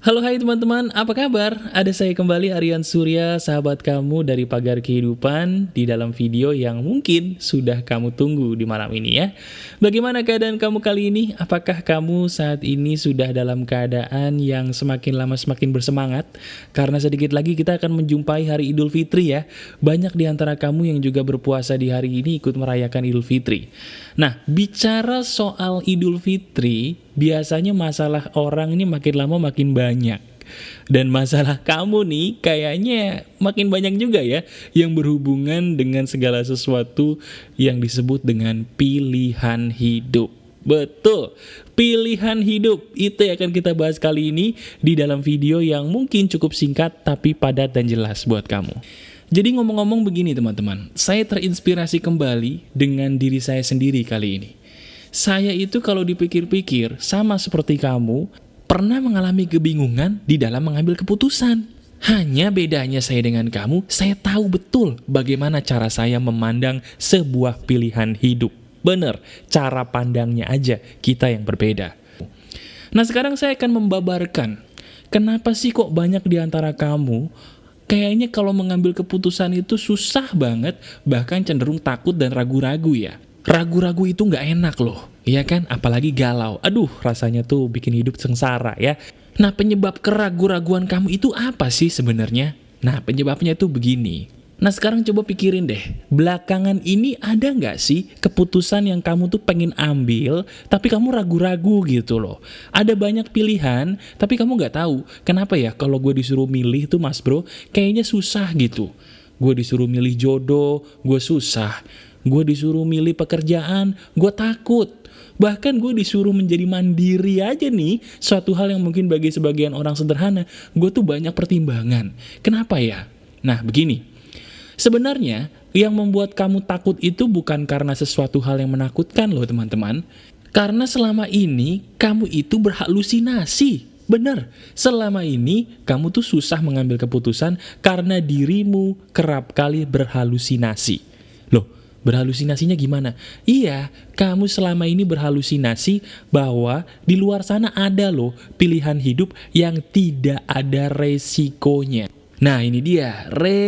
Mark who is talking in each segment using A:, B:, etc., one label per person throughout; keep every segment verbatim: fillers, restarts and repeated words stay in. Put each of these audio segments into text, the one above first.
A: Halo hai teman-teman, apa kabar? Ada saya kembali Aryan Surya, sahabat kamu dari Pagar Kehidupan di dalam video yang mungkin sudah kamu tunggu di malam ini ya. Bagaimana keadaan kamu kali ini? Apakah kamu saat ini sudah dalam keadaan yang semakin lama semakin bersemangat? Karena sedikit lagi kita akan menjumpai hari Idul Fitri ya. Banyak di antara kamu yang juga berpuasa di hari ini ikut merayakan Idul Fitri. Nah, bicara soal Idul Fitri, biasanya masalah orang ini makin lama makin banyak. Dan masalah kamu nih kayaknya makin banyak juga ya yang berhubungan dengan segala sesuatu yang disebut dengan pilihan hidup. Betul, pilihan hidup itu yang akan kita bahas kali ini di dalam video yang mungkin cukup singkat tapi padat dan jelas buat kamu. Jadi ngomong-ngomong begini teman-teman, saya terinspirasi kembali dengan diri saya sendiri kali ini. Saya itu kalau dipikir-pikir sama seperti kamu, pernah mengalami kebingungan di dalam mengambil keputusan. Hanya bedanya saya dengan kamu, saya tahu betul bagaimana cara saya memandang sebuah pilihan hidup. Bener, cara pandangnya aja kita yang berbeda. Nah sekarang saya akan membabarkan, kenapa sih kok banyak di antara kamu kayaknya kalau mengambil keputusan itu susah banget, bahkan cenderung takut dan ragu-ragu ya. Ragu-ragu itu nggak enak loh, iya kan? Apalagi galau. Aduh, rasanya tuh bikin hidup sengsara ya. Nah, penyebab keragu-raguan kamu itu apa sih sebenarnya? Nah, penyebabnya tuh begini. Nah, sekarang coba pikirin deh, belakangan ini ada nggak sih keputusan yang kamu tuh pengen ambil, tapi kamu ragu-ragu gitu loh. Ada banyak pilihan, tapi kamu nggak tahu, kenapa ya kalau gue disuruh milih tuh mas bro, kayaknya susah gitu. Gue disuruh milih jodoh, gue susah. Gue disuruh milih pekerjaan, gue takut. Bahkan gue disuruh menjadi mandiri aja nih, suatu hal yang mungkin bagi sebagian orang sederhana, gue tuh banyak pertimbangan. Kenapa ya? Nah, begini. Sebenarnya, yang membuat kamu takut itu bukan karena sesuatu hal yang menakutkan loh teman-teman. Karena selama ini, kamu itu berhalusinasi. Bener, selama ini kamu tuh susah mengambil keputusan karena dirimu kerap kali berhalusinasi. Loh, berhalusinasinya gimana? Iya, kamu selama ini berhalusinasi bahwa di luar sana ada loh pilihan hidup yang tidak ada resikonya. Nah ini dia,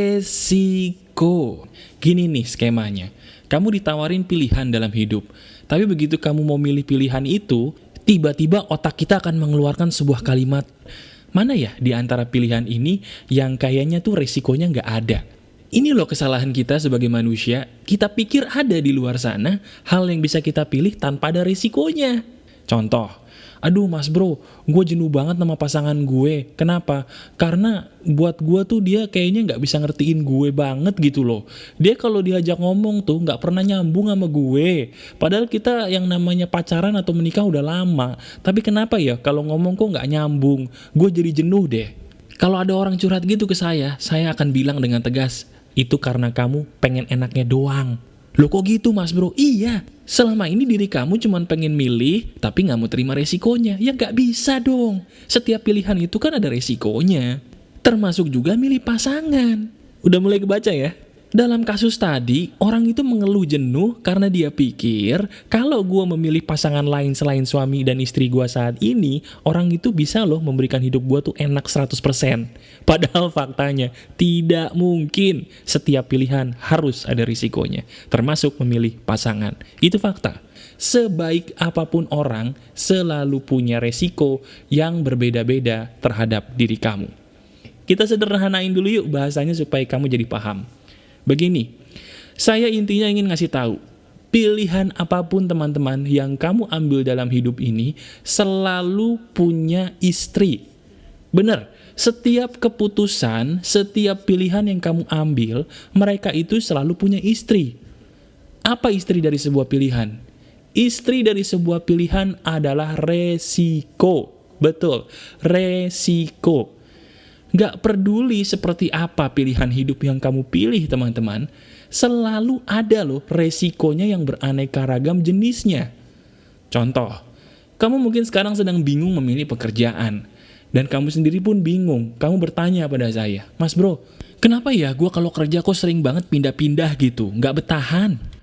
A: resiko. Gini nih skemanya, kamu ditawarin pilihan dalam hidup, tapi begitu kamu mau milih pilihan itu, tiba-tiba otak kita akan mengeluarkan sebuah kalimat, mana ya di antara pilihan ini yang kayaknya tuh resikonya nggak ada. Ini loh kesalahan kita sebagai manusia, kita pikir ada di luar sana hal yang bisa kita pilih tanpa ada resikonya. Contoh, aduh mas bro, gue jenuh banget sama pasangan gue. Kenapa? Karena buat gue tuh dia kayaknya gak bisa ngertiin gue banget gitu loh. Dia kalau diajak ngomong tuh gak pernah nyambung sama gue. Padahal kita yang namanya pacaran atau menikah udah lama. Tapi kenapa ya kalau ngomong kok gak nyambung? Gue jadi jenuh deh. Kalau ada orang curhat gitu ke saya, saya akan bilang dengan tegas, itu karena kamu pengen enaknya doang. Loh kok gitu mas bro? Iya, selama ini diri kamu cuma pengen milih, tapi gak mau terima resikonya. Ya gak bisa dong. Setiap pilihan itu kan ada resikonya. Termasuk juga milih pasangan. Udah mulai kebaca ya? Dalam kasus tadi, orang itu mengeluh jenuh karena dia pikir, kalau gue memilih pasangan lain selain suami dan istri gue saat ini, orang itu bisa loh memberikan hidup gue tuh enak seratus persen. Padahal faktanya, tidak mungkin setiap pilihan harus ada risikonya, termasuk memilih pasangan. Itu fakta. Sebaik apapun orang, selalu punya resiko yang berbeda-beda terhadap diri kamu. Kita sederhanain dulu yuk bahasanya supaya kamu jadi paham. Begini, saya intinya ingin ngasih tahu, pilihan apapun teman-teman yang kamu ambil dalam hidup ini selalu punya istri. Bener, setiap keputusan, setiap pilihan yang kamu ambil, mereka itu selalu punya istri. Apa istri dari sebuah pilihan? Istri dari sebuah pilihan adalah resiko. Betul, resiko. Gak peduli seperti apa pilihan hidup yang kamu pilih teman-teman, selalu ada loh resikonya yang beraneka ragam jenisnya. Contoh, kamu mungkin sekarang sedang bingung memilih pekerjaan, dan kamu sendiri pun bingung. Kamu bertanya pada saya, mas bro, kenapa ya gue kalau kerja kok sering banget pindah-pindah gitu, gak betahan?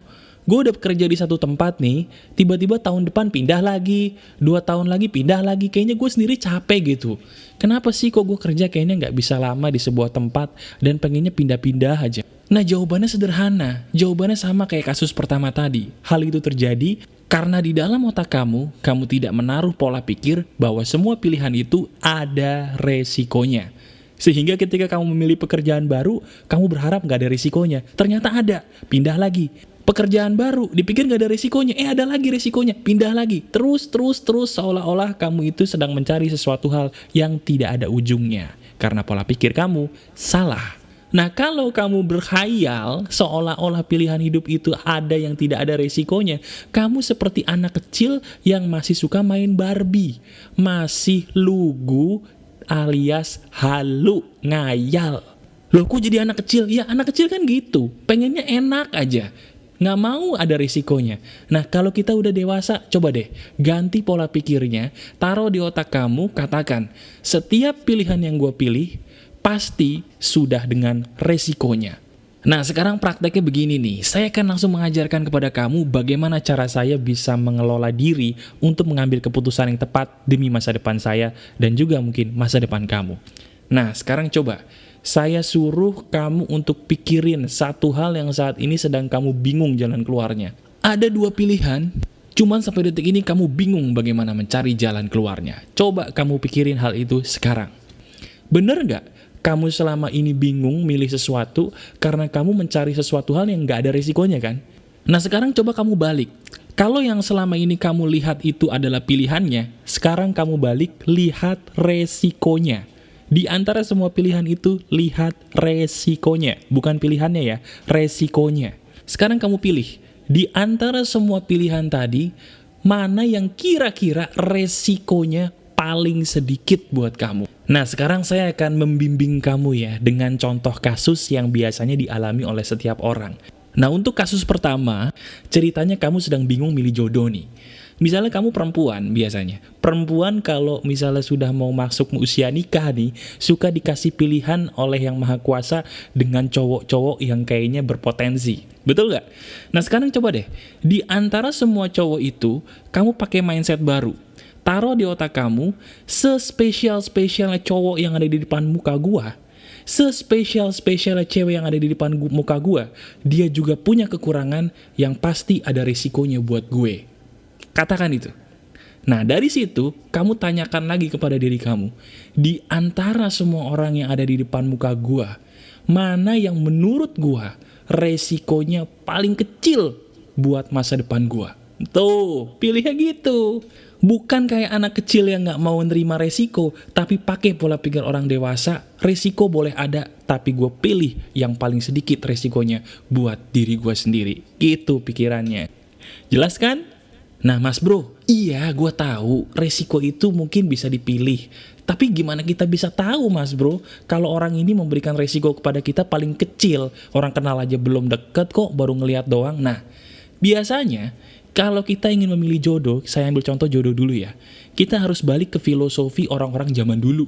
A: gue udah kerja di satu tempat nih, tiba-tiba tahun depan pindah lagi, dua tahun lagi pindah lagi, kayaknya gue sendiri capek gitu. Kenapa sih kok gue kerja kayaknya nggak bisa lama di sebuah tempat dan pengennya pindah-pindah aja? Nah jawabannya sederhana, jawabannya sama kayak kasus pertama tadi. Hal itu terjadi karena di dalam otak kamu, kamu tidak menaruh pola pikir bahwa semua pilihan itu ada resikonya. Sehingga ketika kamu memilih pekerjaan baru, kamu berharap nggak ada risikonya. Ternyata ada, pindah lagi. Pekerjaan baru, dipikir nggak ada risikonya, eh ada lagi risikonya, pindah lagi. Terus, terus, terus, seolah-olah kamu itu sedang mencari sesuatu hal yang tidak ada ujungnya. Karena pola pikir kamu salah. Nah kalau kamu berkhayal seolah-olah pilihan hidup itu ada yang tidak ada resikonya, kamu seperti anak kecil yang masih suka main Barbie, masih lugu alias halu, ngayal. Loh kok jadi anak kecil? Ya anak kecil kan gitu, pengennya enak aja, nggak mau ada risikonya. Nah kalau kita udah dewasa, coba deh ganti pola pikirnya, taruh di otak kamu, katakan setiap pilihan yang gue pilih pasti sudah dengan resikonya. Nah sekarang prakteknya begini nih, saya akan langsung mengajarkan kepada kamu bagaimana cara saya bisa mengelola diri untuk mengambil keputusan yang tepat demi masa depan saya dan juga mungkin masa depan kamu. Nah sekarang coba, saya suruh kamu untuk pikirin satu hal yang saat ini sedang kamu bingung jalan keluarnya. Ada dua pilihan, cuman sampai detik ini kamu bingung bagaimana mencari jalan keluarnya. Coba kamu pikirin hal itu sekarang. Bener nggak? Kamu selama ini bingung milih sesuatu karena kamu mencari sesuatu hal yang gak ada risikonya kan? Nah sekarang coba kamu balik. Kalau yang selama ini kamu lihat itu adalah pilihannya, sekarang kamu balik, lihat resikonya. Di antara semua pilihan itu, lihat resikonya. Bukan pilihannya ya, resikonya. Sekarang kamu pilih, di antara semua pilihan tadi, mana yang kira-kira resikonya paling sedikit buat kamu. Nah sekarang saya akan membimbing kamu ya dengan contoh kasus yang biasanya dialami oleh setiap orang. Nah untuk kasus pertama, ceritanya kamu sedang bingung milih jodoh nih. Misalnya kamu perempuan biasanya. Perempuan kalau misalnya sudah mau masuk usia nikah nih, suka dikasih pilihan oleh Yang Maha Kuasa dengan cowok-cowok yang kayaknya berpotensi. Betul nggak? Nah sekarang coba deh, di antara semua cowok itu, kamu pakai mindset baru. Taruh di otak kamu, sespesial-spesialnya cowok yang ada di depan muka gua, sespesial-spesialnya cewek yang ada di depan gu- muka gua, dia juga punya kekurangan yang pasti ada risikonya buat gue. Katakan itu. Nah dari situ, kamu tanyakan lagi kepada diri kamu, di antara semua orang yang ada di depan muka gua, mana yang menurut gua resikonya paling kecil buat masa depan gua. Tuh, pilihnya gitu. Bukan kayak anak kecil yang gak mau nerima resiko, tapi pakai pola pikir orang dewasa, resiko boleh ada, tapi gue pilih yang paling sedikit resikonya buat diri gue sendiri. Gitu pikirannya. Jelas kan? Nah mas bro, iya gue tahu resiko itu mungkin bisa dipilih. Tapi gimana kita bisa tahu mas bro, kalau orang ini memberikan resiko kepada kita paling kecil, orang kenal aja belum deket kok, baru ngeliat doang. Nah, biasanya kalau kita ingin memilih jodoh, saya ambil contoh jodoh dulu ya. Kita harus balik ke filosofi orang-orang zaman dulu.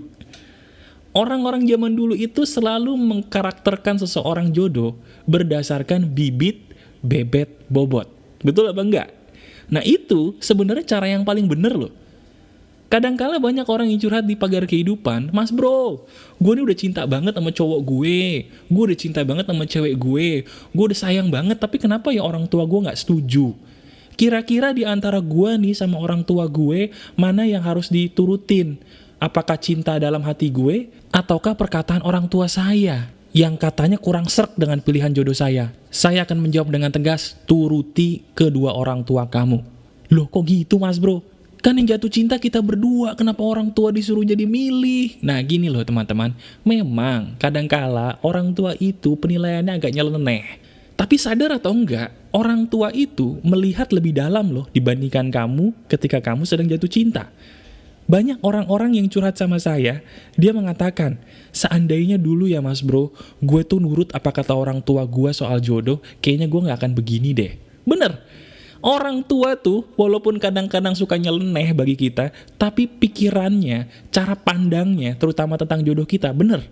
A: Orang-orang zaman dulu itu selalu mengkarakterkan seseorang jodoh berdasarkan bibit, bebet, bobot. Betul apa enggak? Nah itu sebenarnya cara yang paling bener loh. Kadangkala banyak orang yang curhat di pagar kehidupan, mas bro, gue ini udah cinta banget sama cowok gue, gue udah cinta banget sama cewek gue, gue udah sayang banget, tapi kenapa ya orang tua gue gak setuju? Kira-kira di antara gue nih sama orang tua gue, mana yang harus diturutin? Apakah cinta dalam hati gue, ataukah perkataan orang tua saya, yang katanya kurang serk dengan pilihan jodoh saya? Saya akan menjawab dengan tegas, turuti kedua orang tua kamu. Loh kok gitu mas bro? Kan yang jatuh cinta kita berdua, kenapa orang tua disuruh jadi milih? Nah gini loh teman-teman, memang kadangkala orang tua itu penilaiannya agak nyeleneh. Tapi sadar atau enggak, orang tua itu melihat lebih dalam loh dibandingkan kamu ketika kamu sedang jatuh cinta. Banyak orang-orang yang curhat sama saya, dia mengatakan, seandainya dulu ya mas bro, gue tuh nurut apa kata orang tua gue soal jodoh, kayaknya gue gak akan begini deh. Bener, orang tua tuh walaupun kadang-kadang suka nyeleneh bagi kita, tapi pikirannya, cara pandangnya, terutama tentang jodoh kita, bener.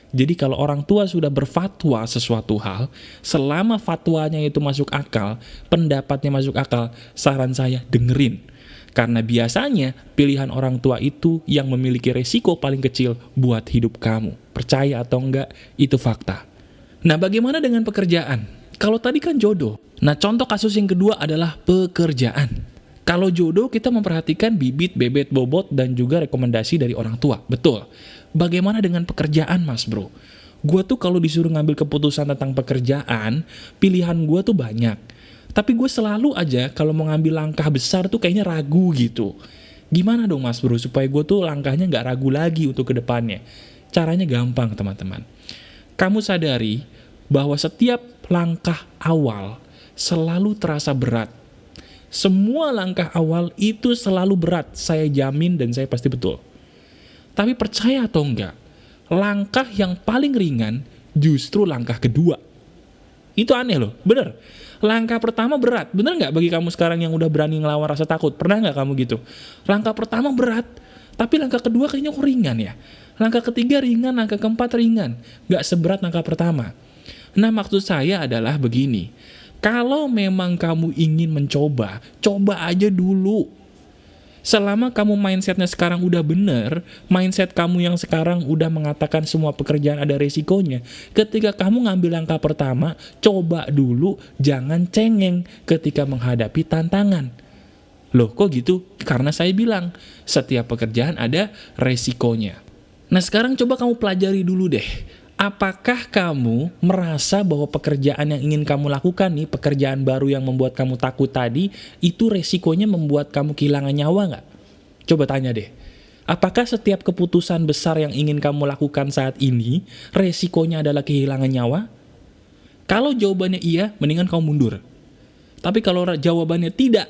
A: Jadi kalau orang tua sudah berfatwa sesuatu hal, selama fatwanya itu masuk akal, pendapatnya masuk akal, saran saya dengerin. Karena biasanya pilihan orang tua itu yang memiliki resiko paling kecil buat hidup kamu. Percaya atau enggak, itu fakta. Nah, bagaimana dengan pekerjaan? Kalau tadi kan jodoh. Nah, contoh kasus yang kedua adalah pekerjaan. Kalau jodoh, kita memperhatikan bibit, bebet, bobot, dan juga rekomendasi dari orang tua. Betul. Bagaimana dengan pekerjaan, mas bro? Gue tuh kalau disuruh ngambil keputusan tentang pekerjaan, pilihan gue tuh banyak. Tapi gue selalu aja kalau mau ngambil langkah besar tuh kayaknya ragu gitu. Gimana dong mas bro, supaya gue tuh langkahnya gak ragu lagi untuk kedepannya? Caranya gampang teman-teman. Kamu sadari bahwa setiap langkah awal selalu terasa berat. Semua langkah awal itu selalu berat, saya jamin dan saya pasti betul. Tapi percaya atau enggak, langkah yang paling ringan justru langkah kedua. Itu aneh loh, bener. Langkah pertama berat, bener nggak bagi kamu sekarang yang udah berani ngelawan rasa takut? Pernah nggak kamu gitu? Langkah pertama berat, tapi langkah kedua kayaknya kok ringan ya. Langkah ketiga ringan, langkah keempat ringan. Nggak seberat langkah pertama. Nah, maksud saya adalah begini. Kalau memang kamu ingin mencoba, coba aja dulu. Selama kamu mindsetnya sekarang udah bener, mindset kamu yang sekarang udah mengatakan semua pekerjaan ada resikonya, ketika kamu ngambil langkah pertama, coba dulu, jangan cengeng ketika menghadapi tantangan. Loh kok gitu? Karena saya bilang, setiap pekerjaan ada resikonya. Nah sekarang coba kamu pelajari dulu deh. Apakah kamu merasa bahwa pekerjaan yang ingin kamu lakukan nih, pekerjaan baru yang membuat kamu takut tadi, itu resikonya membuat kamu kehilangan nyawa nggak? Coba tanya deh. Apakah setiap keputusan besar yang ingin kamu lakukan saat ini, resikonya adalah kehilangan nyawa? Kalau jawabannya iya, mendingan kamu mundur. Tapi kalau jawabannya tidak,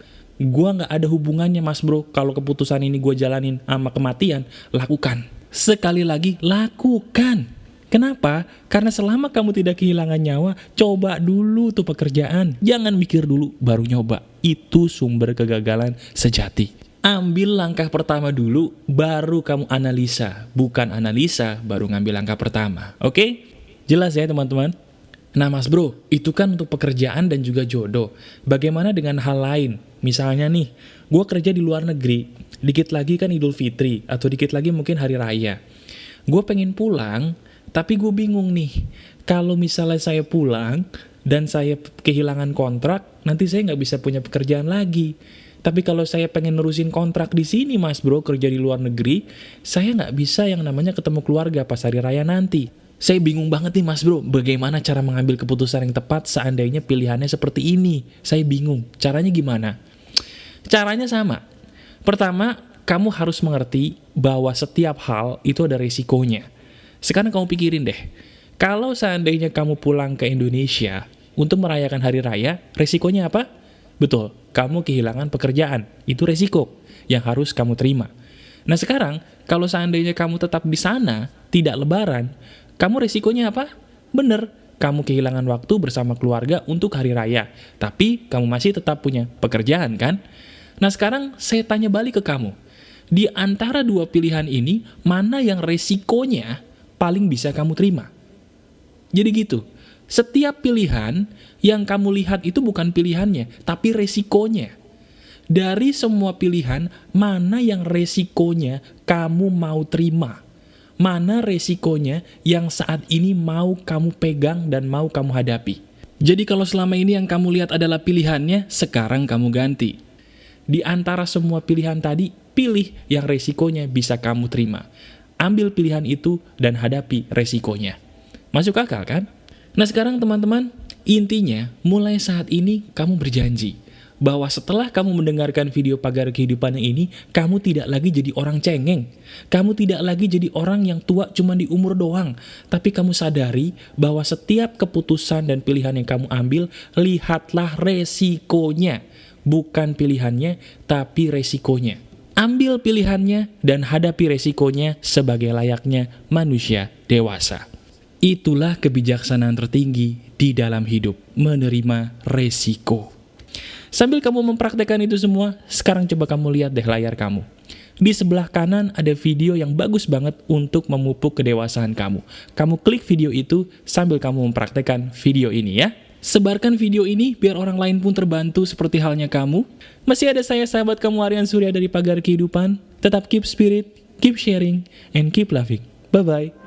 A: gua nggak ada hubungannya mas bro, kalau keputusan ini gue jalanin sama kematian, lakukan. Sekali lagi, lakukan. Kenapa? Karena selama kamu tidak kehilangan nyawa, coba dulu tuh pekerjaan. Jangan mikir dulu, baru nyoba. Itu sumber kegagalan sejati. Ambil langkah pertama dulu, baru kamu analisa. Bukan analisa, baru ngambil langkah pertama. Oke? Jelas ya teman-teman? Nah mas bro, itu kan untuk pekerjaan dan juga jodoh. Bagaimana dengan hal lain? Misalnya nih, gue kerja di luar negeri. Dikit lagi kan Idul Fitri, atau dikit lagi mungkin Hari Raya. Gue pengen pulang, tapi gue bingung nih, kalau misalnya saya pulang dan saya kehilangan kontrak, nanti saya nggak bisa punya pekerjaan lagi. Tapi kalau saya pengen nerusin kontrak di sini mas bro, kerja di luar negeri, saya nggak bisa yang namanya ketemu keluarga pas hari raya nanti. Saya bingung banget nih mas bro, bagaimana cara mengambil keputusan yang tepat seandainya pilihannya seperti ini. Saya bingung, caranya gimana? Caranya sama. Pertama, kamu harus mengerti bahwa setiap hal itu ada risikonya. Sekarang kamu pikirin deh, kalau seandainya kamu pulang ke Indonesia untuk merayakan hari raya, resikonya apa? Betul, kamu kehilangan pekerjaan. Itu resiko yang harus kamu terima. Nah sekarang, kalau seandainya kamu tetap di sana, tidak lebaran, kamu resikonya apa? Bener, kamu kehilangan waktu bersama keluarga untuk hari raya. Tapi kamu masih tetap punya pekerjaan kan? Nah sekarang saya tanya balik ke kamu. Di antara dua pilihan ini, mana yang resikonya paling bisa kamu terima? Jadi gitu, setiap pilihan yang kamu lihat itu bukan pilihannya, tapi resikonya. Dari semua pilihan, mana yang resikonya kamu mau terima? Mana resikonya yang saat ini mau kamu pegang dan mau kamu hadapi? Jadi kalau selama ini yang kamu lihat adalah pilihannya, sekarang kamu ganti. Di antara semua pilihan tadi, pilih yang resikonya bisa kamu terima. Ambil pilihan itu dan hadapi resikonya. Masuk akal kan? Nah sekarang teman-teman, intinya mulai saat ini kamu berjanji bahwa setelah kamu mendengarkan video Pagar Kehidupan ini, kamu tidak lagi jadi orang cengeng. Kamu tidak lagi jadi orang yang tua cuma di umur doang. Tapi kamu sadari bahwa setiap keputusan dan pilihan yang kamu ambil, lihatlah resikonya. Bukan pilihannya, tapi resikonya. Ambil pilihannya dan hadapi resikonya sebagai layaknya manusia dewasa. Itulah kebijaksanaan tertinggi di dalam hidup, menerima resiko. Sambil kamu mempraktekkan itu semua, sekarang coba kamu lihat deh layar kamu. Di sebelah kanan ada video yang bagus banget untuk memupuk kedewasaan kamu. Kamu klik video itu sambil kamu mempraktekkan video ini ya. Sebarkan video ini biar orang lain pun terbantu seperti halnya kamu. Masih ada saya, sahabat kamu, Aryan Surya dari Pagar Kehidupan. Tetap keep spirit, keep sharing, and keep loving. Bye-bye.